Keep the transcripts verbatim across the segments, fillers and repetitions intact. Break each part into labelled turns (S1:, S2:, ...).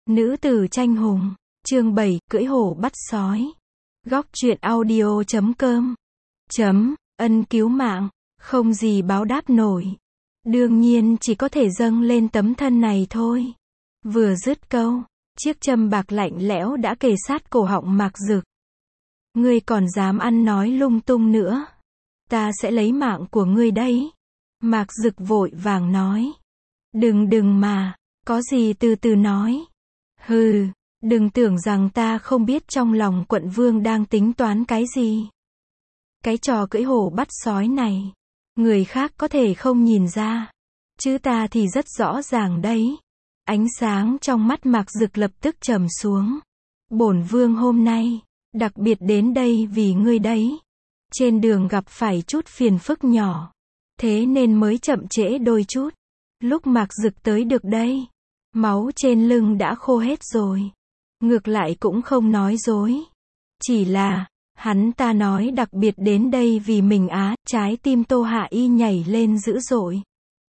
S1: Nữ tử tranh hùng, chương bảy, cưỡi hổ bắt sói. Góc truyện audio chấm com. Chấm, ân cứu mạng, không gì báo đáp nổi. Đương nhiên chỉ có thể dâng lên tấm thân này thôi. Vừa dứt câu, chiếc châm bạc lạnh lẽo đã kề sát cổ họng Mạc Dực. Ngươi còn dám ăn nói lung tung nữa, ta sẽ lấy mạng của ngươi đấy. Mạc Dực vội vàng nói. Đừng đừng mà, có gì từ từ nói. Hừ, đừng tưởng rằng ta không biết trong lòng quận vương đang tính toán cái gì. Cái trò cưỡi hổ bắt sói này, người khác có thể không nhìn ra, chứ ta thì rất rõ ràng đấy. Ánh sáng trong mắt Mạc Dực lập tức trầm xuống. Bổn vương hôm nay, đặc biệt đến đây vì ngươi đấy. Trên đường gặp phải chút phiền phức nhỏ, thế nên mới chậm trễ đôi chút. Lúc Mạc Dực tới được đây, máu trên lưng đã khô hết rồi. Ngược lại cũng không nói dối. Chỉ là, hắn ta nói đặc biệt đến đây vì mình á, trái tim Tô Hạ Y nhảy lên dữ dội.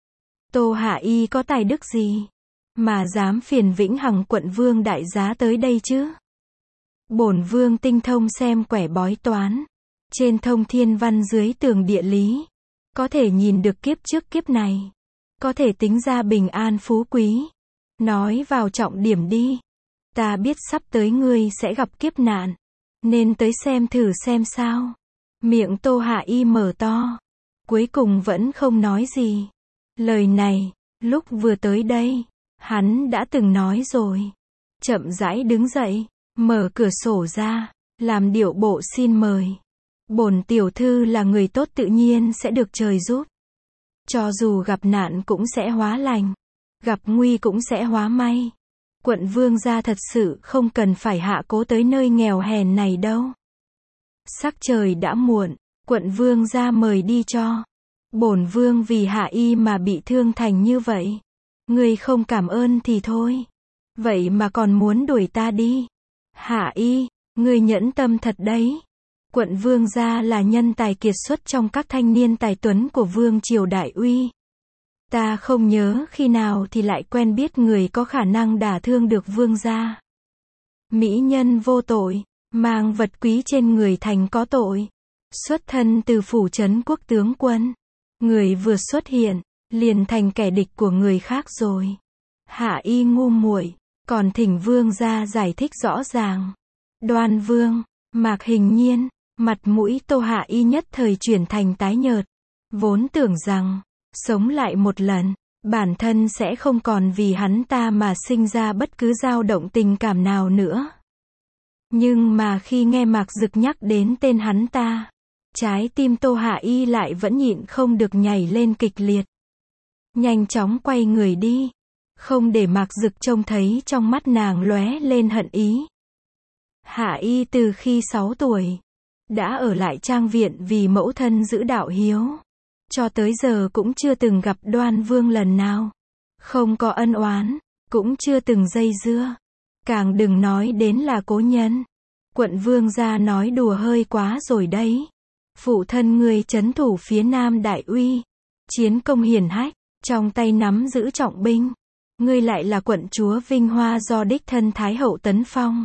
S1: Tô Hạ Y có tài đức gì, mà dám phiền Vĩnh Hằng quận vương đại giá tới đây chứ? Bổn vương tinh thông xem quẻ bói toán, trên thông thiên văn dưới tường địa lý, có thể nhìn được kiếp trước kiếp này, có thể tính ra bình an phú quý. Nói vào trọng điểm đi. Ta biết sắp tới ngươi sẽ gặp kiếp nạn, nên tới xem thử xem sao. Miệng Tô Hạ Y mở to, cuối cùng vẫn không nói gì. Lời này, lúc vừa tới đây, hắn đã từng nói rồi. Chậm rãi đứng dậy, mở cửa sổ ra, làm điệu bộ xin mời. Bổn tiểu thư là người tốt tự nhiên sẽ được trời giúp. Cho dù gặp nạn cũng sẽ hóa lành, gặp nguy cũng sẽ hóa may. Quận vương gia thật sự không cần phải hạ cố tới nơi nghèo hèn này đâu. Sắc trời đã muộn, quận vương gia mời đi cho. Bổn vương vì Hạ Y mà bị thương thành như vậy. Ngươi không cảm ơn thì thôi. Vậy mà còn muốn đuổi ta đi. Hạ Y, ngươi nhẫn tâm thật đấy. Quận vương gia là nhân tài kiệt xuất trong các thanh niên tài tuấn của vương triều Đại Uy. Ta không nhớ khi nào thì lại quen biết người có khả năng đả thương được vương gia. Mỹ nhân vô tội, mang vật quý trên người thành có tội. Xuất thân từ phủ trấn quốc tướng quân. Người vừa xuất hiện, liền thành kẻ địch của người khác rồi. Hạ Y ngu muội, còn thỉnh vương gia giải thích rõ ràng. Đoan vương, Mạc Hình Nhiên, mặt mũi Tô Hạ Y nhất thời chuyển thành tái nhợt. Vốn tưởng rằng, sống lại một lần, bản thân sẽ không còn vì hắn ta mà sinh ra bất cứ dao động tình cảm nào nữa. Nhưng mà khi nghe Mạc Dực nhắc đến tên hắn ta, trái tim Tô Hạ Y lại vẫn nhịn không được nhảy lên kịch liệt. Nhanh chóng quay người đi, không để Mạc Dực trông thấy trong mắt nàng lóe lên hận ý. Hạ Y từ khi sáu tuổi, đã ở lại trang viện vì mẫu thân giữ đạo hiếu. Cho tới giờ cũng chưa từng gặp Đoan vương lần nào. Không có ân oán, cũng chưa từng dây dưa. Càng đừng nói đến là cố nhân. Quận vương gia nói đùa hơi quá rồi đấy. Phụ thân ngươi trấn thủ phía Nam Đại Uy, chiến công hiển hách, trong tay nắm giữ trọng binh. Ngươi lại là quận chúa vinh hoa do đích thân Thái hậu tấn phong.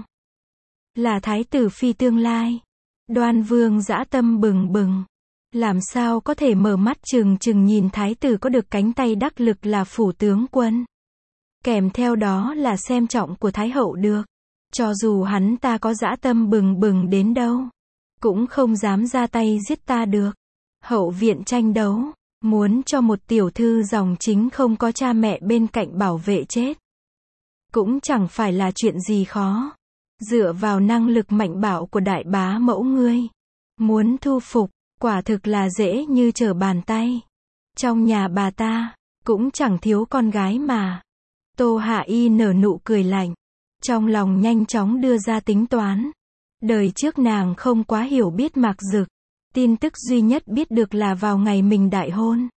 S1: Là thái tử phi tương lai. Đoan vương dã tâm bừng bừng. Làm sao có thể mở mắt trừng trừng nhìn thái tử có được cánh tay đắc lực là phủ tướng quân. Kèm theo đó là xem trọng của thái hậu được. Cho dù hắn ta có dã tâm bừng bừng đến đâu, cũng không dám ra tay giết ta được. Hậu viện tranh đấu, muốn cho một tiểu thư dòng chính không có cha mẹ bên cạnh bảo vệ chết, cũng chẳng phải là chuyện gì khó. Dựa vào năng lực mạnh bạo của đại bá mẫu ngươi, muốn thu phục, quả thực là dễ như trở bàn tay. Trong nhà bà ta, cũng chẳng thiếu con gái mà. Tô Hạ Y nở nụ cười lạnh, trong lòng nhanh chóng đưa ra tính toán. Đời trước nàng không quá hiểu biết Mạc Dực, tin tức duy nhất biết được là vào ngày mình đại hôn,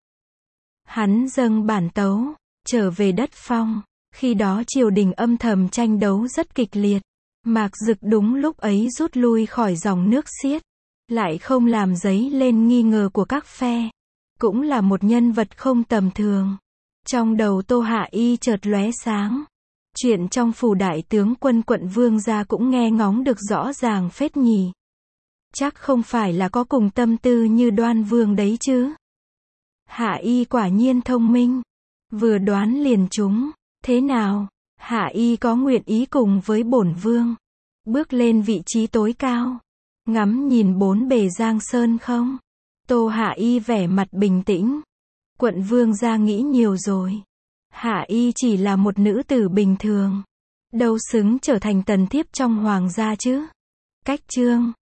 S1: hắn dâng bản tấu, trở về đất Phong. Khi đó triều đình âm thầm tranh đấu rất kịch liệt. Mạc Dực đúng lúc ấy rút lui khỏi dòng nước xiết, lại không làm dấy lên nghi ngờ của các phe. Cũng là một nhân vật không tầm thường. Trong đầu Tô Hạ Y chợt lóe sáng. Chuyện trong phủ đại tướng quân quận Vương gia cũng nghe ngóng được rõ ràng phết nhỉ. Chắc không phải là có cùng tâm tư như Đoan Vương đấy chứ. Hạ y quả nhiên thông minh. Vừa đoán liền trúng. Thế nào? Hạ y có nguyện ý cùng với bổn vương bước lên vị trí tối cao, ngắm nhìn bốn bề giang sơn không? Tô Hạ y vẻ mặt bình tĩnh. Quận Vương gia nghĩ nhiều rồi. Hạ y chỉ là một nữ tử bình thường, đâu xứng trở thành tần thiếp trong hoàng gia chứ. Cách chương